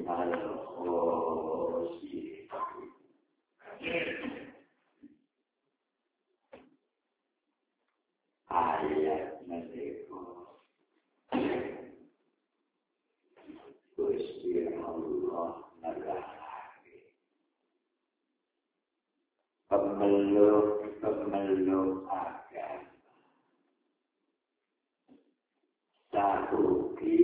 minal khosirin. Ayat menika Gusti Allah nerangake pemeluk agama sarugi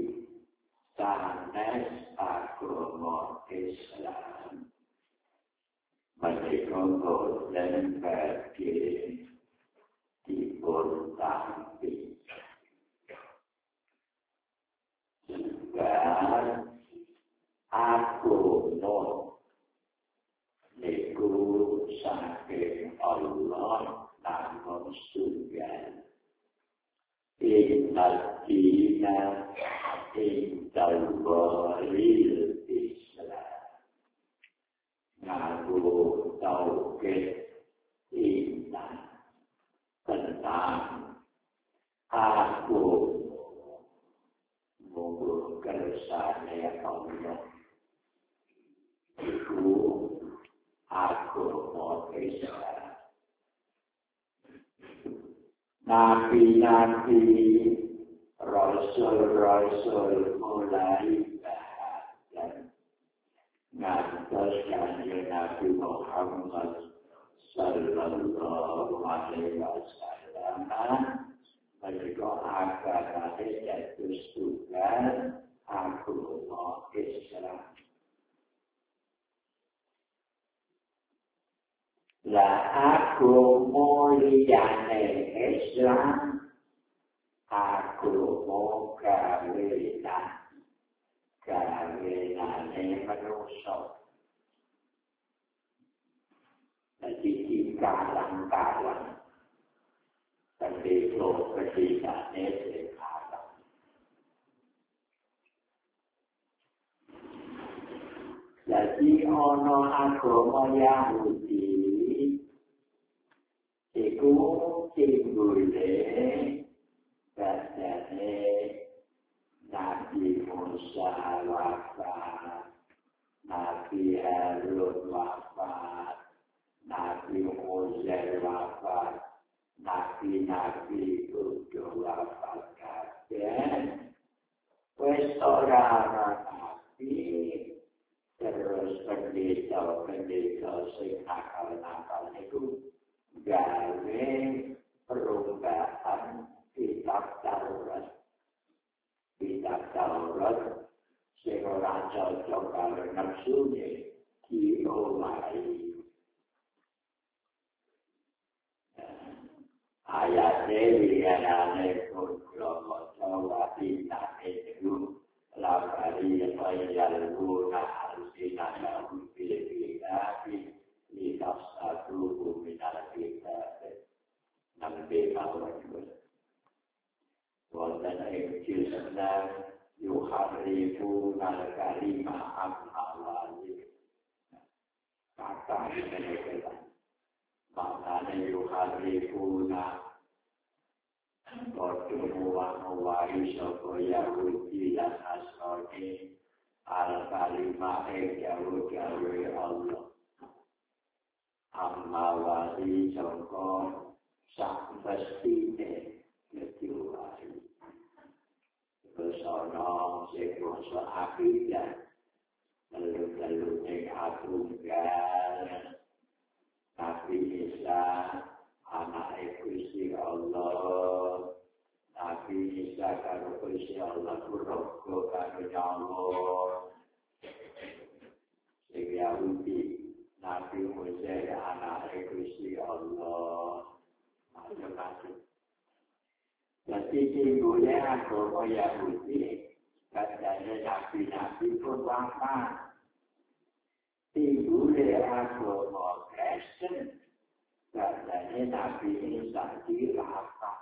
sanes agama Islam menika boten badhe dipun tampi sebab agama niku saking Allah namun sungguh innal dina indallahil Islam ngaku tauhid iman tentang aku monggo kersane Allah iku aku mau Islam nabi-nabi rasul-rasul mulai dan ngantos kanjeng Nabi Muhammad sallallahu alaihi wasallam mereka agama jatuh tugas agama Islam. Lah agama liyane Islam agama kawenane manusia. Jadi dikalang-kalang pendeta-pendetane sekarang. Jadi ana agama Yahudi iku timbule badane Nabi Musa wafat, Nabi Harun wafat, Nabi Uzair wafat, Nabi kudu wafat kabeh. Wis ora ana nabi terus pendeta sing nakal-nakal niku gawe perubahan kitab Taurat. Kitab Taurat sing ora cocok karo nafsune diowahi. Ayat liyane kula maca wa inna itu labari ayat guna alsina lahum fil kitabi litafsadu minal kitab nabi Muhammad wonten ing Islam yuharrifuna al-kalima an mawadi kata ini maknanya yuharrifuna Wadunuwanuwari soko Yahudi dan Nasrani al-kalimah Yahudi Allah amma wali soko sak mestine ketiwari besono sekuasa akidah lalu-lalu atunggal Nabi Isa anak Gusti Allah, Nabi Isa karo Gusti Allah kurogo karo nyawa. Sing Yahudi, Nabi Uzair anak Gusti Allah, macam-macam. Jadi timbulnya agama Yahudi, katanya nabi-nabi pun wafat. Timbulnya agama Kristen. Katanya Nabi Isa dilafat.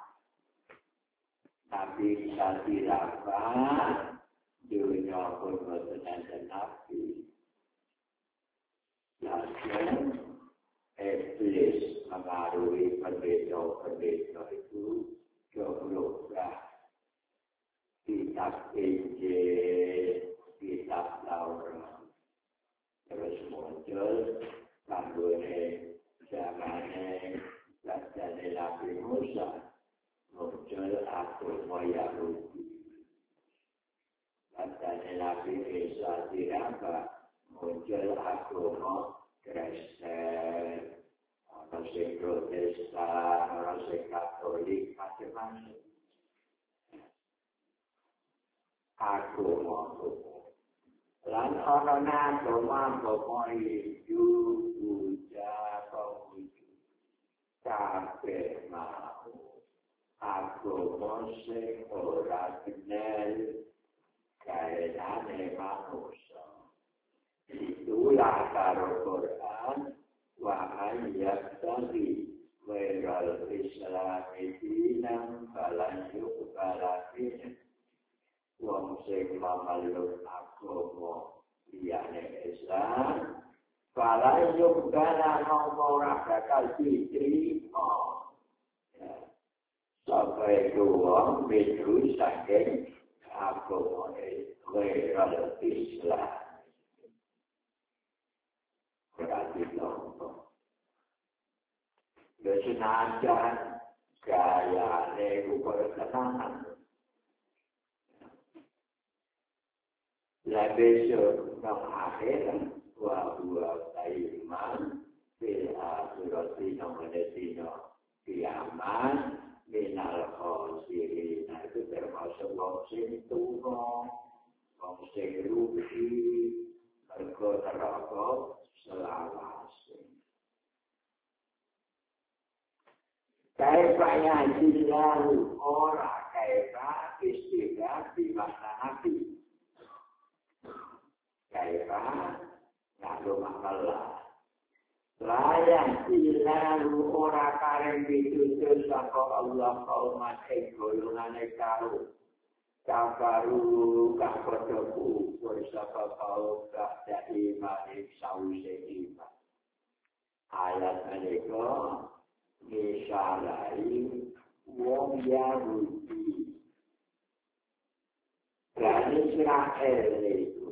Nabi Isa dilafat, dunia pun boten Nabi. Lalu iblis mengaruhi pendeta-pendeta itu cobloklah kitab Injil, kitab Taurat. Musa muncul agama Yahudi. Katanya Nabi Isa diraba muncul agama Kristen, orang yang Protestan, orang yang Katolik, macam-macam. Agama. Lan orang agama itu puja pemuji. Kabeh mau agama sing ora bener kaenane manusia. Itulah karo Quran wa ayyabtaghi ghairal islami dinan falan yuqbala minhu. Wong sing mamaluk agama liyane Islam falan yuqbala ora bakal diterima. Sampai itu wong betul saking agama ghairal Islam. Berarti contoh. Kesenangan gaya berkenanan. Besok ng akhirat wa iman bil akhirati ng destino kiamat minal khosirin. Itu termasuk wong sing tuno, wong sing rugi, mergo neraka selawase. Kaifa yajillahu ora kaifa istighfar di masa nabi. Kaifa ngaku masalah. Layak ilalu ora kareng pitutur saka Allah kaumat ing golongane karo. Kafaru kapadha kufur saka kaum gak iman ing sawise iman. Ayat menika misalai wong Yahudi. Lan Israel itu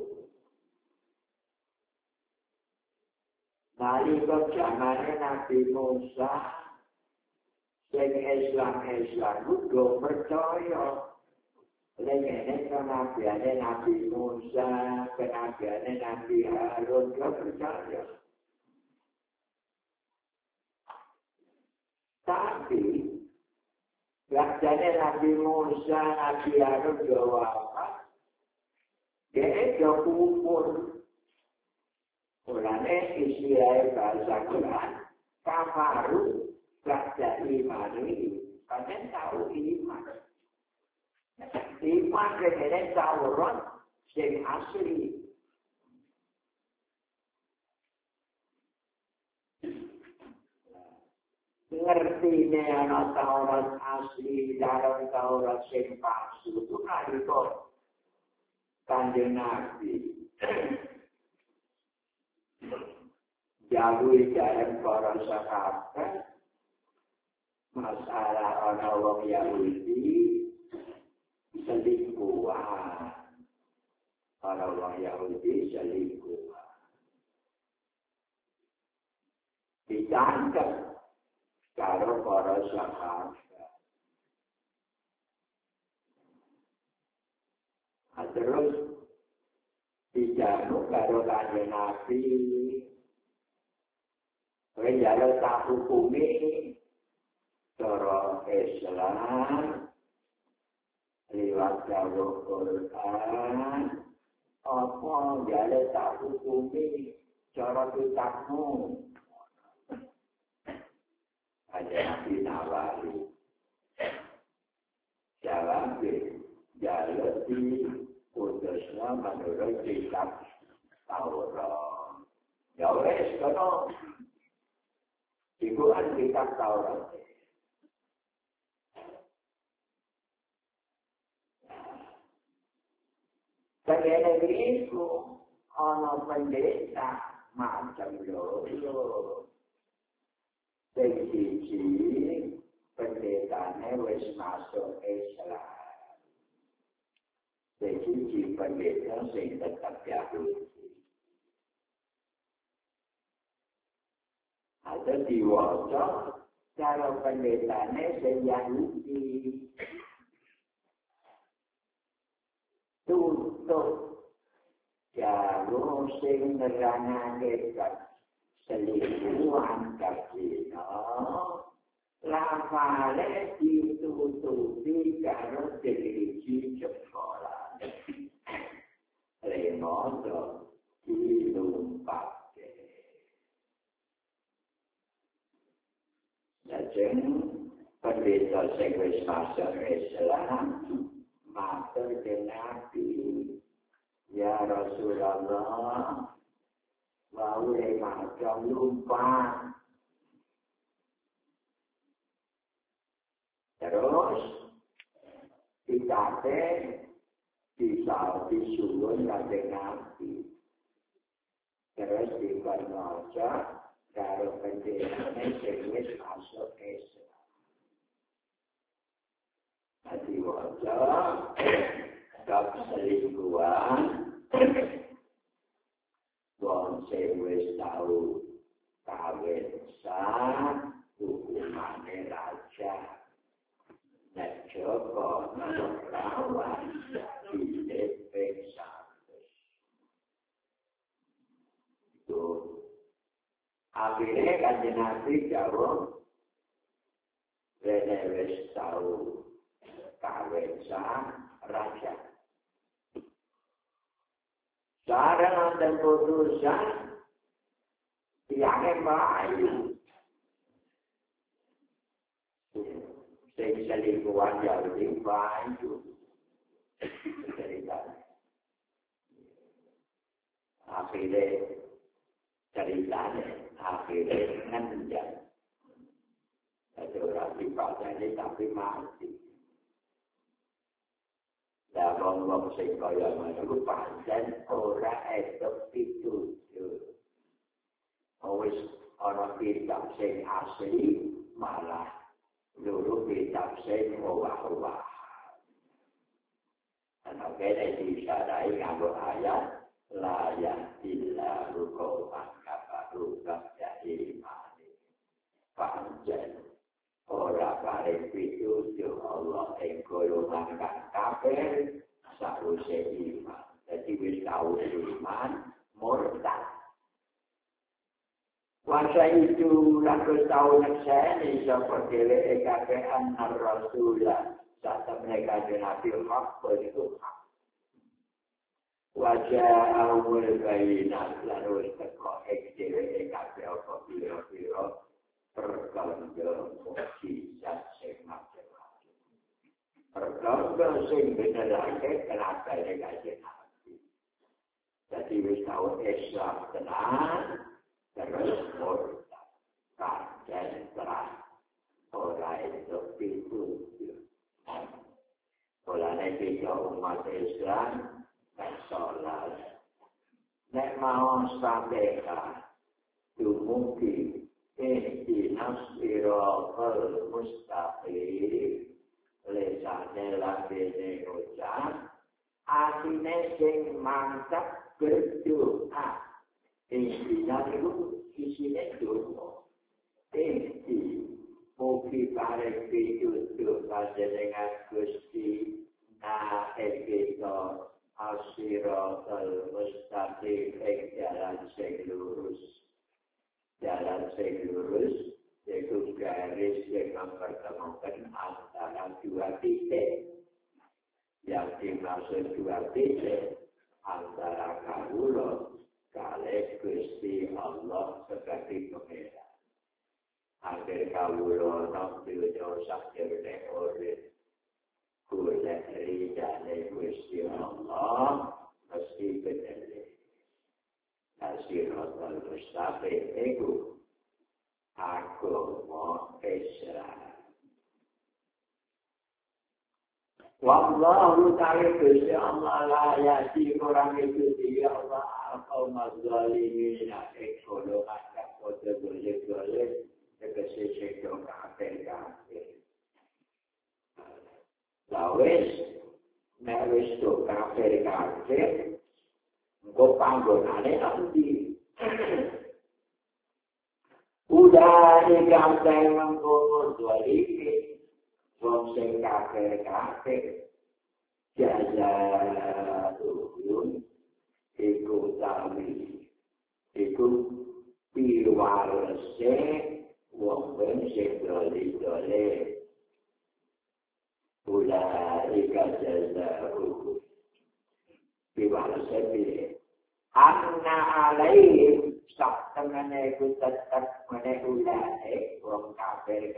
nalika zamane Nabi Musa sing Islam uga percaya lene kenabiane Nabi Musa, kenabiane Nabi Harun uga percaya. Tapi wajane Nabi Musa, Nabi Harun uga wafat, dia uga kufur. Mulane Israel bahasa Quran kafaru gak iman ini, kalian tahu iman. Iman kalian Taurat yang asli. Ngerti nih anak Taurat asli dalam Taurat yang palsu itu nalika Kanjeng Nabi. Jauh dalam para sahabat masalah orang wong Yahudi selingkuhan. Orang wong Yahudi selingkuhan. Ditangkap karo para sahabat. Terus dijamu karo Kanjeng Nabi. Kalau tak hukumi cara Islam lewat jalur Quran, apa kalau tak hukumi cara kitabmu? Ada Nabi Nawawi. Jawabnya, jalur di putusnya menurut kitab Taurat. Ya wes, kalau Ikutan kitab Taurat. Dari negeri itu, orang pendeta macam loro. Dari sisi pendetanya wis masuk Islam. Dari sisi pendeta sing tetap Yahudi. Ada diwaca cara pendetane sing Yahudi tutup jalur sing nerangake selingkuhan kasino lafale ditutupi karo diriji sekolah remoto dilumpake lajeng pendeta sing wis masuk Islam matur Nabi ya Rasulullah wau macam lupa terus dikate bisa disuruh dari Nabi terus dipermoca karo pendeta sing wis masuk Islam hati wajah bab selingkuhan wong sing wis tau kawin sah hukumane raja nek Joko rawan dipeksa itu akhirnya kanjeng Nabi jawab rene wis tau kawin sah raja sarang dan putusan yang baik sing selingkuhan Yahudi baik ceritanya akhirnya ngenjak ada orang dipasangnya tapi mati dan wong sing kaya ngono pancen ora esuk pitutur. Wis ana kitab sing asli malah loro kitab sing owah-owah. Ana kene disarai nganggo ayat la yahilla ruqawan kafaru kabjai mali. Pancen ora paring pitutur Allah ing golongan kafir sausé iman. Jadi wis tau iman murtad. Wasa itu laku tahu naksani sapa dhewe kabeh anna Rasulullah saat mereka Nabi hak itu hak. Wajah awal bayinat lalu teko dhewe kabeh apa pira-pira perkara mukjizat sing macam-macam. Perkara sing benerake kenapa dikasih Nabi. Jadi wis tau Islam tenan terus murtad. Kajen terang ora itu pitutur. Mulane kita umat Islam salat. Nek mau sabeka dumugi ihdinas siratal mustaqim lesane lambene ucap atine sing mantap berdoa ihdinas itu isine doa ihdi mugi pareng pitutur panjenengan Gusti na kita as-siratal mustaqim jalan sing lurus. Jalan sing lurus yaitu garis yang mempertemukan antara dua titik. Yang dimaksud dua titik antara kawula kalih Gusti Allah sebagai pengeran. Agar kawula nampi dosa jerne urip golek ridane Gusti Allah mesti bener. Siratal mustaqim iku agama Islam. Wallahu ta'ala Gusti Allah la yahdi orang itu dia Allah al-qaum az-zalimin golongan kafir boleh tegese sektor kafir. Lawes wis to kafir engko panggonane nanti. Udah Ulai kambing mengkono dolimi wong sing kafir jaza tuyun iku tami iku piwalese wong sing doli ulai jaza piwalese piye anna alai sak temene iku tetep meneh wong kafir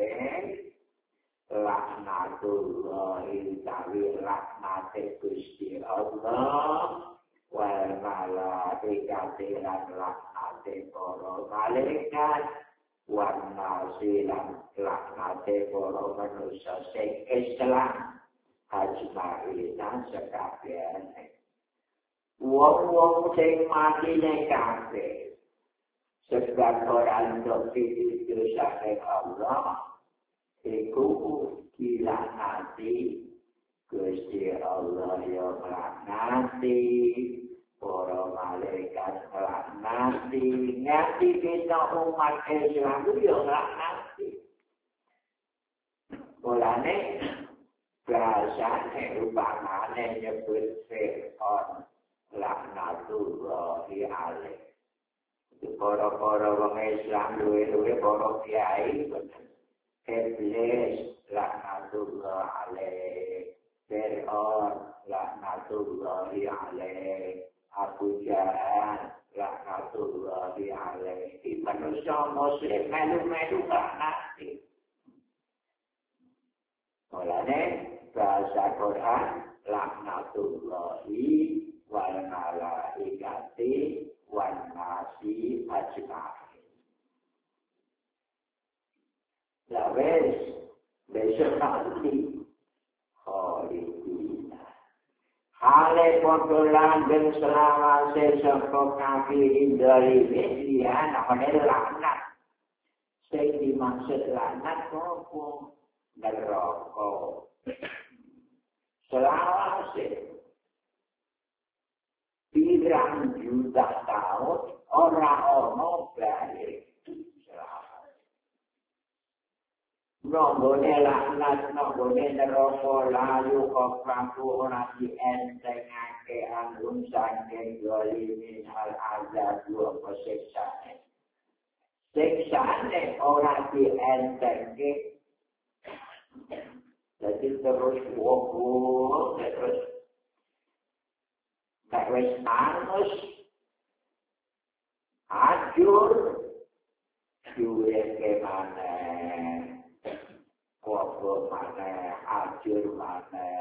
laknatullahi tawi laknate Gusti Allah wal malaikati lan laknate para malaikat wan nasi lan laknate para manusia sing Islam ajmaina sekabehane wong sing mati nek kabeh sebab ora entuk dosa Allah iku dilaknati Gusti Allah ya melaknati para malaikat melaknati nganti kita umat Islam ya melaknati mulane bahasane upamane nyebut Fir'aun laknatullahi alaih para wong Islam luwe para kiai Iblis laknatullah alaih Fir'aun laknatullahi alaih Abu Jahal laknatullahi alaih di manusia muslim melu-melu laknati mulane bahasa Quran laknatullahi wal malaikati wan nasi ajma'in. La wes besok nanti khalidina. Hale podolan dan selama sesok kafirin dari media namanya laknat. Saya dimaksud laknat kok neraka. Selama pirang juta tahun orang balik selamat. Nonggone laknat, nonggone neraka layu kopraku ora dientengake anggum saking zalimin al azab wa siksane. Siksane ora dientengke. Jadi terus wong terus wis anus ajur duwe kemana kopo mana ajur mana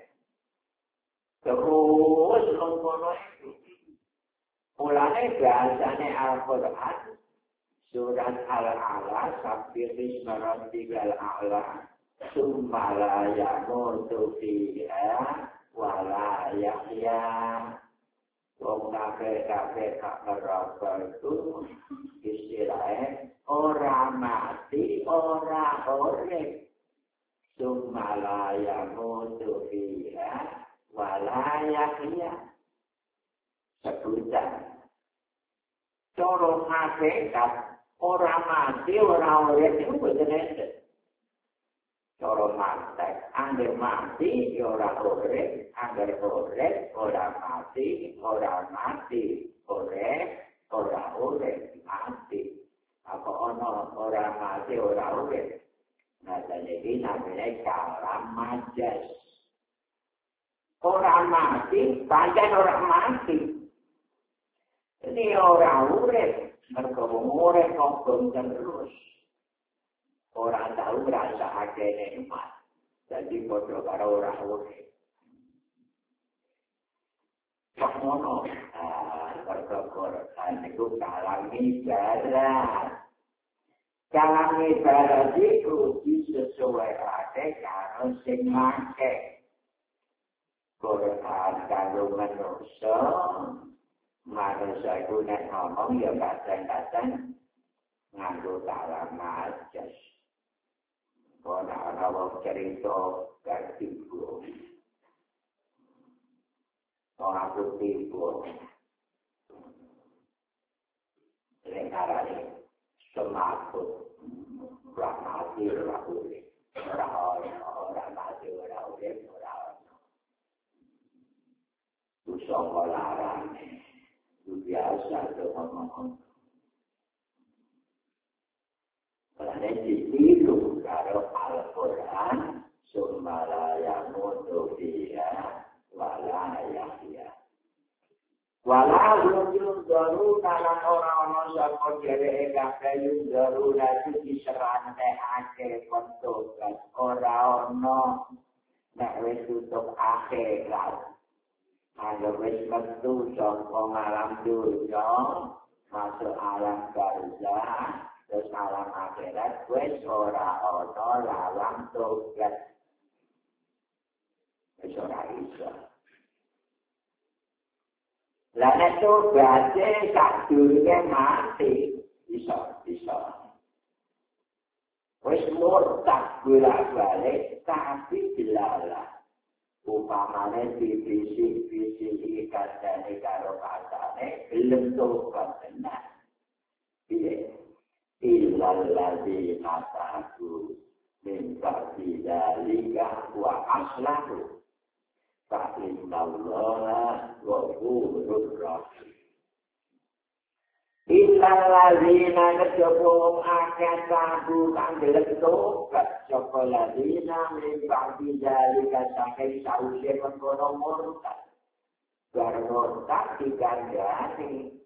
terus ngono itu mulane bahasane Al-Quran surat Al-A'la sampai isma rabbikal a'la summa la yamutu fiha wala yahya wong kafir kak neraka itu istilahnya ora mati ora urip summa la yamutu fiha wala yahya sebutan cara hakikat ora mati ora urip itu bener cara mantek, angger mati, ora urip, angger urip, ora mati, urip, ora urip, mati. Apa ono ora mati, ora urip? Nah, jadi namanya kalam majas. Ora mati, pancen ora mati. Ini ora urip, mergo urip kok terus. Orang tahu rasa hati nikmat, jadi bodoh karo orang urip. Sakmono, perkara itu kalam ibarat. Kalam ibarat itu disesuaikan karo sing make. Quran karo manusia itu nek ngomong ya kadang-kadang nganggo kalam majas. Ana wong cerita katipu. Ora kutipu. Lengarane semakut mati ora urip ora mati ora urip ora ono usaha larane biasa ngomong karena ditiru karo Al-Quran sumala yang mutu dia walayah dia walau yung daru nalang orang-orang sapa dhewe kabeh yung daru lagi diserantekake kontokan ora ono nek wis tutup akhirat Kalau wis metu saka alam dunya masuk alam barzah terus alam akhirat wis ora ana lawang tobat wis ora iso lan tobat sadurunge mati iso wis murtad bolak-balik tapi dilalah upamane dibisik-bisiki kandhane karo kancane gelem tobat tenan piye illal ladzina tabu min ba'di dzalika wa aslahu fa innallaha ghafurur rahim illal ladzina kejaba akeh tabu kang gelem tobat sapa ladzina min ba'di dzalika saking sause mengkono murtad bar murtad dikandhani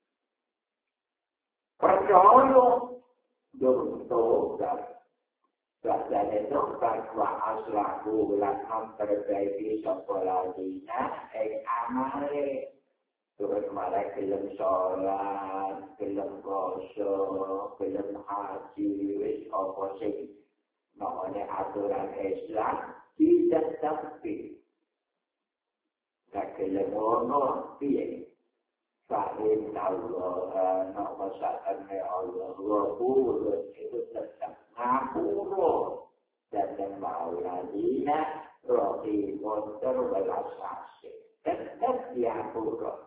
percaya durung tobat badane tobat wa aslahu lan memperbaiki sapa ladzina ing amale terus malah gelem sholat, gelem poso, gelem haji, wis apa sing namanya aturan Islam ditetapi. Nek gelem ono piye? Fa'in Allah nama sakane Allah wa itu tetap ngapura dan maulana rohi montor belasase tetap diapura.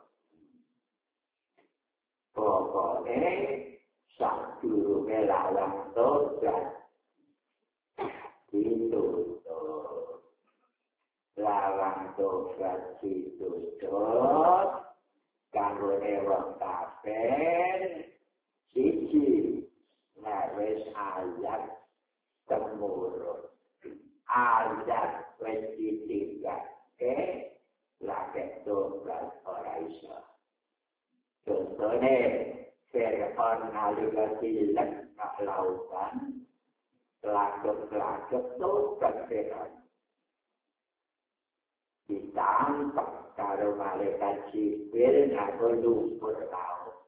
Pokoknya sadurunge lawang tobat ditutup lawang tobat ditutup kanggone wong kafir siji wis ayat temurun ayat wis ditinggake lagi tobat ora iso. Contohnya, Fir'aun nalika cilik nak lautan, pelagep-pelagep tobat Fir'aun. Ditangkap karo malaikat Jibril nganggo lumpur laut.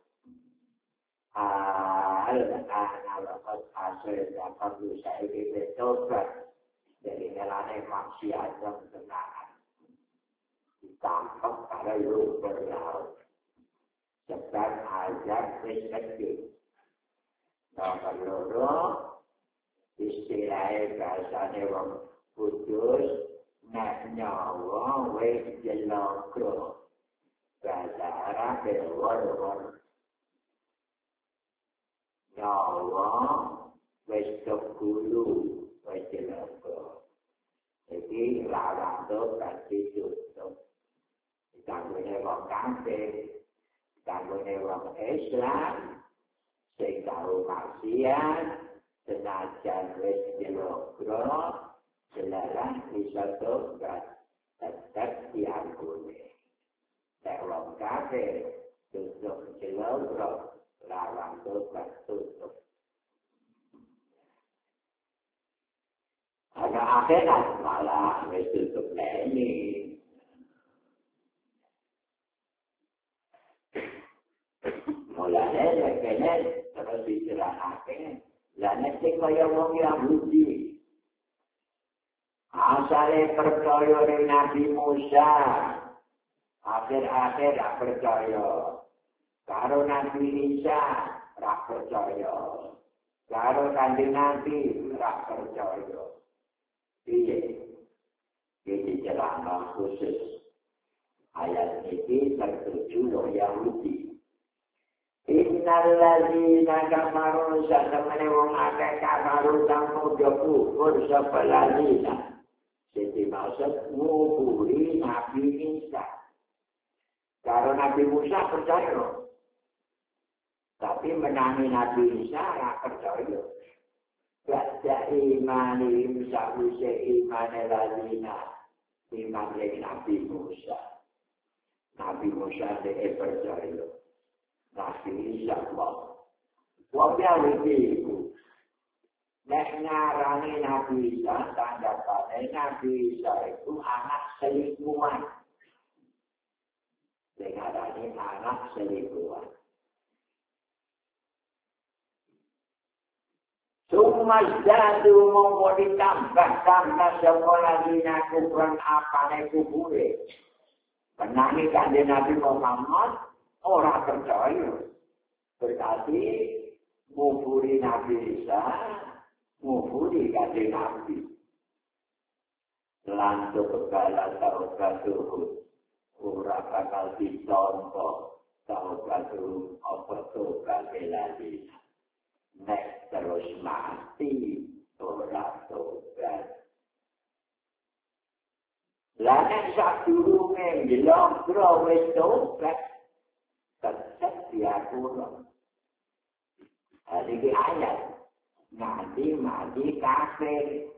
Al-Analakat hasil dapat usai kita tobat dari ngelane maksiat yang tenang. Ditangkap karo lumpur laut. Sebab azab wis kecil. Nomor loro istilahnya bahasane wong kudus nek nyawa wis jeloko. Bahasa Arab war. Nyawa wis kegulu wis jeloko. Jadi larang tu kasih tutup. Ditangguhnya wong kafir. Kanggone wong Islam sing tau maksiat senajan wis jelogro jelalah bisa tobat tetap diampuni. Nek wong kafir tutup jelogro larang tobat tutup. Ada akhirat malah wis tutup ini. Mulanya kene terus dicerahake lan nek kaya wong Yahudi asale percaya ning Nabi Musa akhir-akhir ra percaya karo Nabi Isa ra percaya karo Kanjeng Nabi ra percaya piye iki ceramah khusus ayat ini tertuju wong Yahudi. Inna innal ladzina kafaru satamane wong akeh kafaru kang padha kufur sapa ladzina. Jadi maksud nguburi Nabi Isa. Kalau Nabi Musa percaya, tapi menangi Nabi Isa ora percaya. Baca imani bisa iman ladzina iman Nabi Musa. Nabi Musa dia percaya. Nabi Isa Allah. Wabia itu. Nek ngarani Nabi Isa, tanggapannya Nabi Isa itu anak selingkuhan. Ngarani anak selingkuhan. Cuma jadu mau ditambah semua lagi nakukan apa nekubure. Menangi kanjeng Nabi Muhammad orang percaya. Berarti nguburi Nabi Isa, nguburi kanjeng Nabi. Lantuk kepala taubatuhu, ora bakal ditompo taubatuhu apa tobat lagi. Nek terus mati, ora tobat. Lanek sadurunge ngelongkro wis tobat, tetep diatur. Iki ayat nanti mati kafir.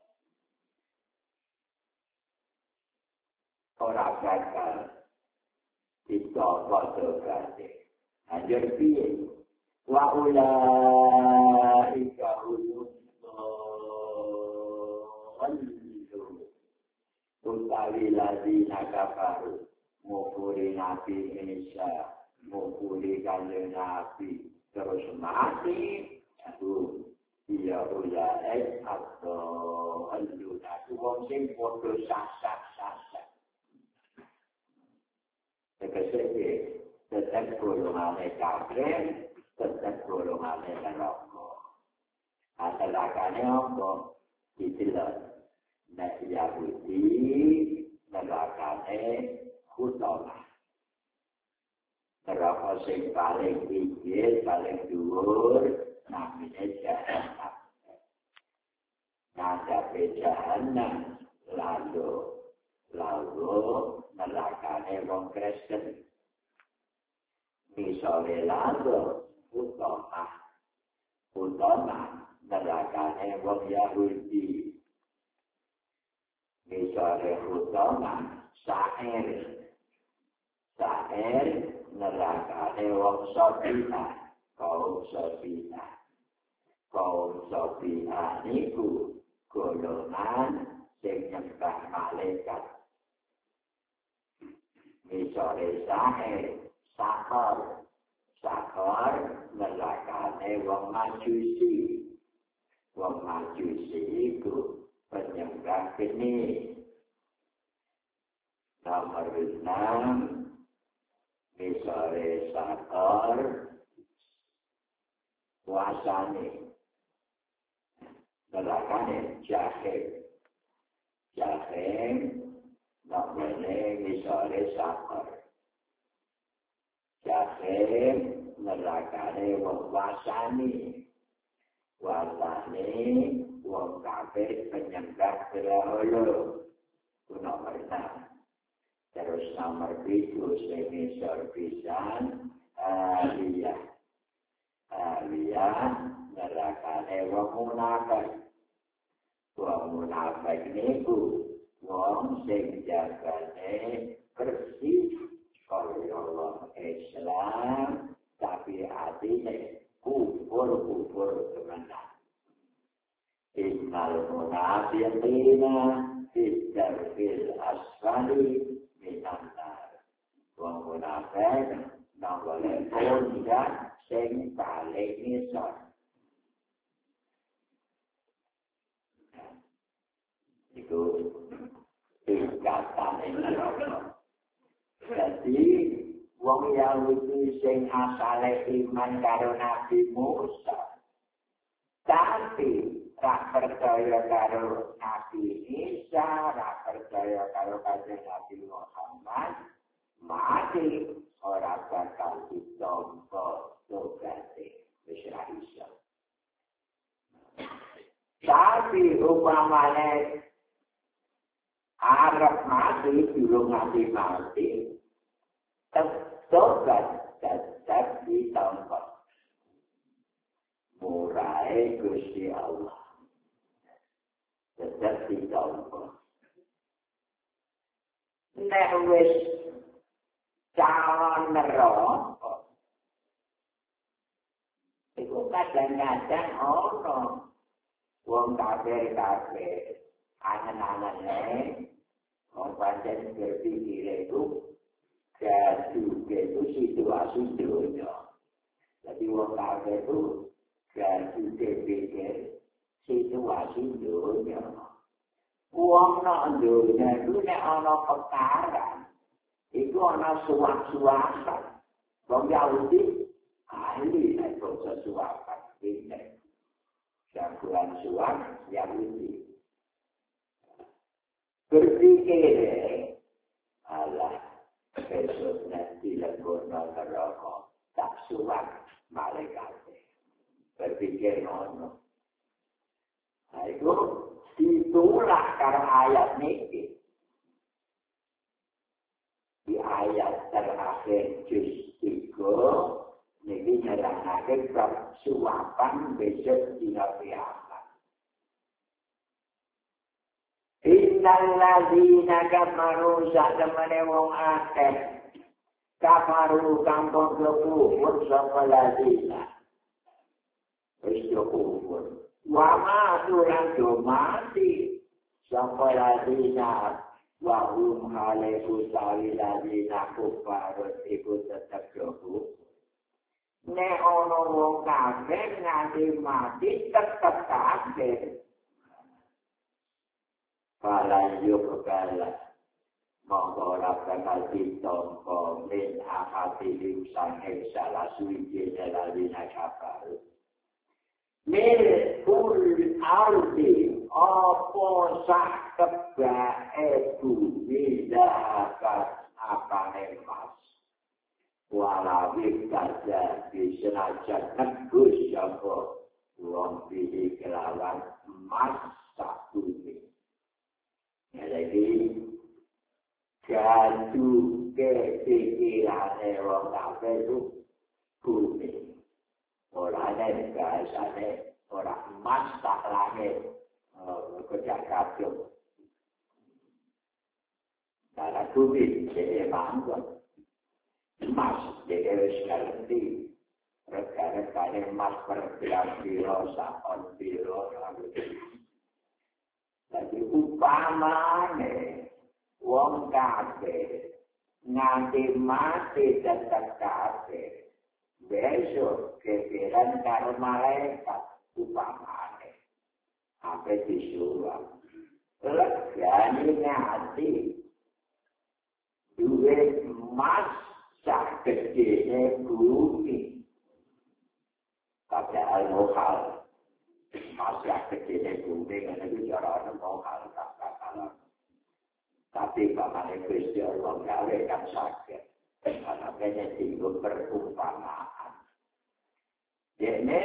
Ora bakal ditompo tobate. Anjur piye? Wa ulaika humul dhalun utawi ladzina kafaru nguburi Nabi Isa nguburi kanjeng Nabi terus mati aku ya ulaik atau aluna wong sing padha sasak tegese tetep golongan kafir tetap golongan neraka. Asalakane apa? Dijelas. Nek Yahudi nerakane Hutama. Neraka sing paling tinggi, paling dhuwur, namine Jahannam. Nadape Jahannam lalu nerakane wong Kristen. Misalnya lalu Utama nerakane wong Yahudi. Misalnya Utama Sair nerakane wong Sofia. Kaum Sofia niku golongan sing nyembah malaikat. Misalnya Sakar nerakane wong Majusi. Wong Majusi itu penyembah geni. Nomor 6 misalnya Sakar Wasani nerakane Jahim nomornya misalnya Sakar. Jahim nerakane wong Wasani wong kafir penyembah berhala. Itu nomor 6. Terus nomor 7 semisal pisan Aliyah nerakane wong munafik. Wong munafik niku wong sing jagane bersih kaya Allah Islam, tapi hatinya kufur teman-teman. Innal munafiqina fi darkil asfali minan nar. Wong munafik nang boleh punya sing paling ngisor. Itu tingkatan neraka. Jadi wong Yahudi sing asale iman karo Nabi Musa, tapi tak percaya karo Nabi Isa, tak percaya karo kanjeng Nabi Muhammad, mati ora bakal ditompo tobat. Tapi upamane arep mati durung mati tetap ditampa murai Gusti Allah tetap ditampa nek wis calon neraka iku kadang-kadang ono wong kafir angan-angane wong pancen berpikir itu itu situasi dunia. Jadi wong kafir itu berpikir situasi dunia. Wong nak dunia itu nek ana perkara itu ana suap-suapan. Wong Yahudi ahli nek proses suapan ini. Jagoan suap Yahudi. Berpikir Allah besok nanti lembutnya neraka tak suap malaikat. Berpikir ngono. Nah itu itulah karena ayat ini. Di ayat terakhir juz 3 ini nyerangake bab suapan besok dina kiamat. Innal ladzina kafaru sakmene wong akeh kafaru kang padha kufur sapa ladzina wis kufur wa ma tulan mati sapa ladzina wa hum alaihi ladzina kufar iku tetep kufur. Nek ana wong kafir nganti mati tetep kafir. Falan yuk kala mengorap bakal ditompo min akati liusange salah suci dalalina kapal. Mil kul ardi opo sak kebae bumi dahakat apane mas. Walawik kaja disenajan negus yoko wong pilih kelawan emas sak bumi. Jadi jadu ke pikirane wong kafir itu bumi. Orangnya biasanya orang emas tak langit kerja kacau. Karena bumi jadi manggung. Emas jadi harus ngerti. Rekan-rekan emas berbilang-bilang, sakon bilang, jadi upamane wong kafir nganti mati tetap kafir. Besok kepikiran karo malaikat upamane apa disuruh. Legane ngati duwe emas sak gedene bumi. Padahal mohal masih kecilnya bumi karena itu cara mau hal tak kalah. Tapi bagaimana Kristi Allah gawe kan sakit. Karena kayaknya tinggal perumpamaan. Jadi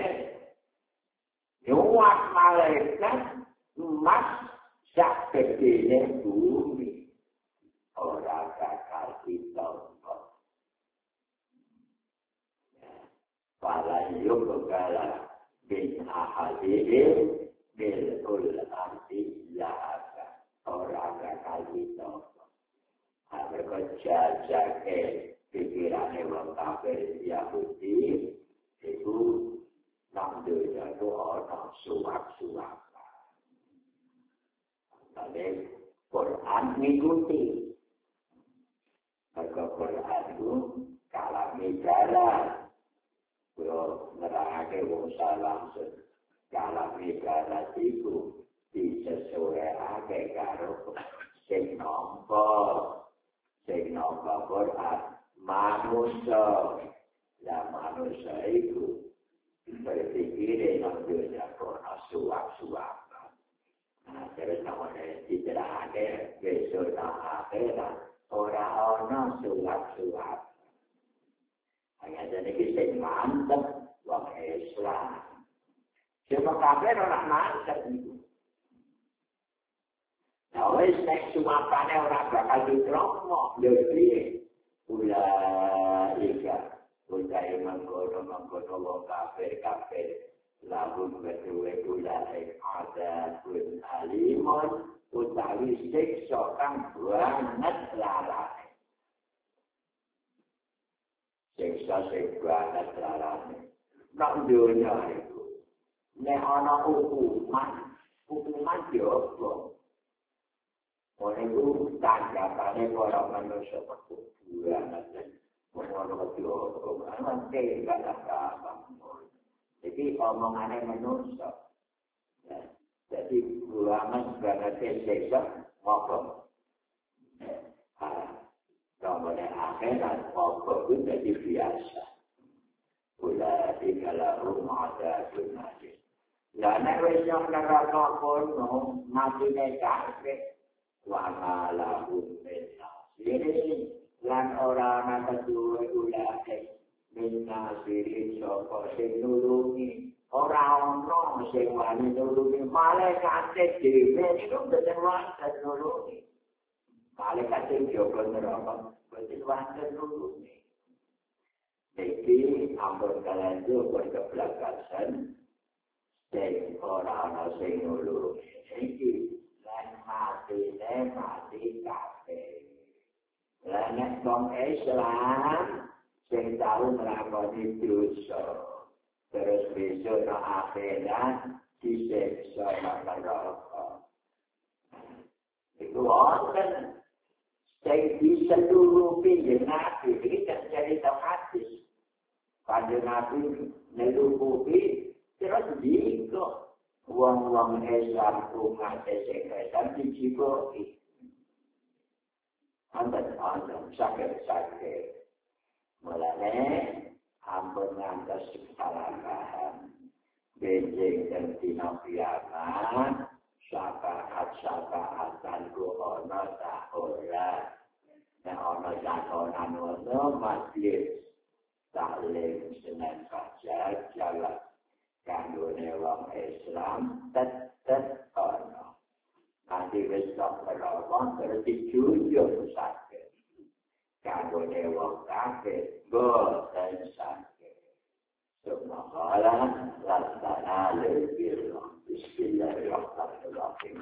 nyuap malaikat emas sak kecilnya bumi. Orang kakak ditompo. Falan yuk kegala bin ahadihim bil'ul arti laka orang kakak ditompo. Mereka jajake pikirannya wong kafir Yahudi itu nang dunia itu orang suap-suapan. Tapi Quran mengikuti. Maka Quran itu kalami jalan. Kalau nerangake wong salam kalami jalan itu disesuaiake karo sing nampa Quran manusia. Lah manusia itu berpikir nang dunia kono suap-suapan. Nah, terus namanya diterangake besok nang akhirat ora ana suap-suapan. Hanya jadi kita mantap wong Islam. Siapa kafir orang mantap itu. nek suapane ora bakal diterima lebih ika utai mengkono wong kafir lamun kedue ulai ada pun alimun utawi siksa kang banget larane siksa sing banget larane nek dunya itu nek ana hukuman jowo ora iku tanggapane para manusia perkuburan mengono jowo ana tega apa jadi omongannya manusia. Ya. Jadi ulama sebagai seksa ngomong. Kemudian akhirat ngomong itu jadi biasa. Ulah tinggal rumah ada sunatnya. Dan nek yang neraka kono mati nekake wa lahum min lan ora ana kedua ulah minna siri sapa sing nulungi ora ono sing wani nulungi malaikat dhewe niku mboten wonten nulungi malaikat jogo neraka mboten wonten nulungi iki ampun kalian berkebelakasan sing ora ono sing nulungi iki lan mati kabeh lan nek wong Islam sing tahu melakoni dosa terus besok no akhirat disiksa neraka itu wonten sing bisa nurupi Nabi iki kan cerita hadis kanjeng Nabi nurupi terus diko wong-wong Islam umat Islam dijiboki anten sakit mulane ampun ngantos kesalahan benjing dan dina kiamat syafaat-syafaatan ku ono tak ora nek ono jagoan ono majlis taklim Senin Fajar jalan kanggone wong Islam tetep ono nanti wis tak ora terus dijunjung sakit kanggone wong kafir boten sakit subhanallah la ilaha illallah bismillahirrahmanirrahim